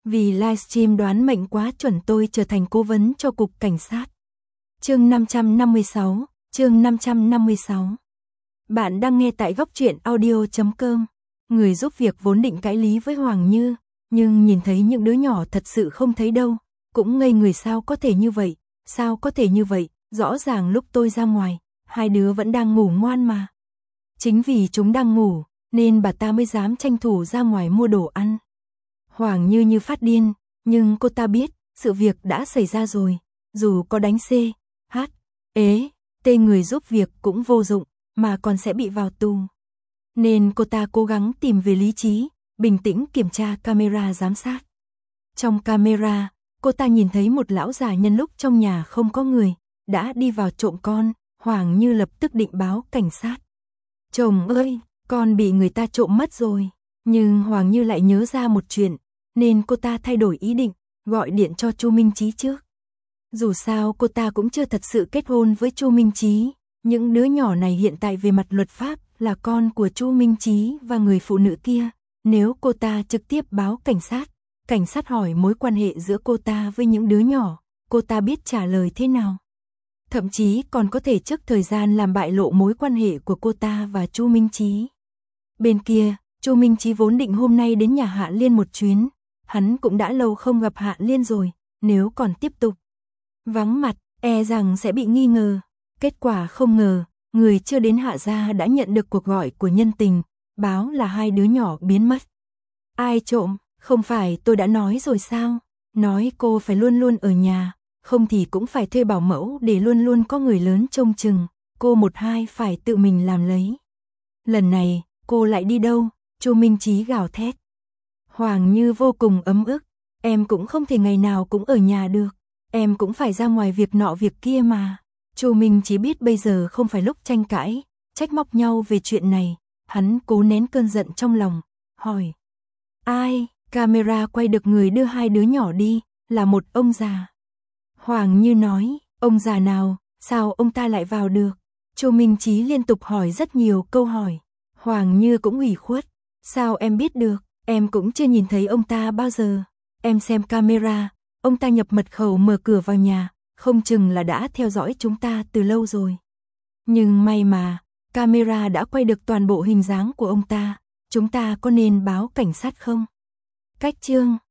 Vì livestream đoán mệnh quá chuẩn tôi trở thành cố vấn cho cục cảnh sát. Chương 556, chương 556. Bạn đang nghe tại góc truyện audio.com. Người giúp việc vốn định cãi lý với Hoàng Như, nhưng nhìn thấy những đứa nhỏ thật sự không thấy đâu, cũng ngây người. Sao có thể như vậy, sao có thể như vậy, rõ ràng lúc tôi ra ngoài, hai đứa vẫn đang ngủ ngoan mà. Chính vì chúng đang ngủ, nên bà ta mới dám tranh thủ ra ngoài mua đồ ăn. Hoàng Như như phát điên, nhưng cô ta biết, sự việc đã xảy ra rồi, dù có đánh C, H, ế, T người giúp việc cũng vô dụng, mà còn sẽ bị vào tù. Nên cô ta cố gắng tìm về lý trí, bình tĩnh kiểm tra camera giám sát. Trong camera, cô ta nhìn thấy một lão già nhân lúc trong nhà không có người, đã đi vào trộm con. Hoàng Như lập tức định báo cảnh sát. Chồng ơi, con bị người ta trộm mất rồi. Nhưng Hoàng Như lại nhớ ra một chuyện, nên cô ta thay đổi ý định, gọi điện cho Chu Minh Chí trước. Dù sao cô ta cũng chưa thật sự kết hôn với Chu Minh Chí, những đứa nhỏ này hiện tại về mặt luật pháp là con của Chu Minh Chí và người phụ nữ kia. Nếu cô ta trực tiếp báo cảnh sát hỏi mối quan hệ giữa cô ta với những đứa nhỏ, cô ta biết trả lời thế nào. Thậm chí còn có thể trước thời gian làm bại lộ mối quan hệ của cô ta và Chu Minh Chí. Bên kia, Chu Minh Chí vốn định hôm nay đến nhà Hạ Liên một chuyến, hắn cũng đã lâu không gặp Hạ Liên rồi, nếu còn tiếp tục vắng mặt, e rằng sẽ bị nghi ngờ. Kết quả không ngờ, người chưa đến Hạ gia đã nhận được cuộc gọi của nhân tình, báo là hai đứa nhỏ biến mất. Ai trộm? Không phải tôi đã nói rồi sao? Nói cô phải luôn luôn ở nhà, không thì cũng phải thuê bảo mẫu để luôn luôn có người lớn trông chừng, cô một hai phải tự mình làm lấy. Lần này, cô lại đi đâu? Chu Minh Chí gào thét. Hoàng Như vô cùng ấm ức, em cũng không thể ngày nào cũng ở nhà được, em cũng phải ra ngoài việc nọ việc kia mà. Chu Minh Chí biết bây giờ không phải lúc tranh cãi, trách móc nhau về chuyện này, hắn cố nén cơn giận trong lòng, hỏi. Ai? Camera quay được người đưa hai đứa nhỏ đi, là một ông già. Hoàng Như nói, ông già nào, sao ông ta lại vào được? Chu Minh Chí liên tục hỏi rất nhiều câu hỏi. Hoàng Như cũng ủy khuất, sao em biết được, em cũng chưa nhìn thấy ông ta bao giờ. Em xem camera, ông ta nhập mật khẩu mở cửa vào nhà, không chừng là đã theo dõi chúng ta từ lâu rồi. Nhưng may mà, camera đã quay được toàn bộ hình dáng của ông ta, chúng ta có nên báo cảnh sát không? Cách chương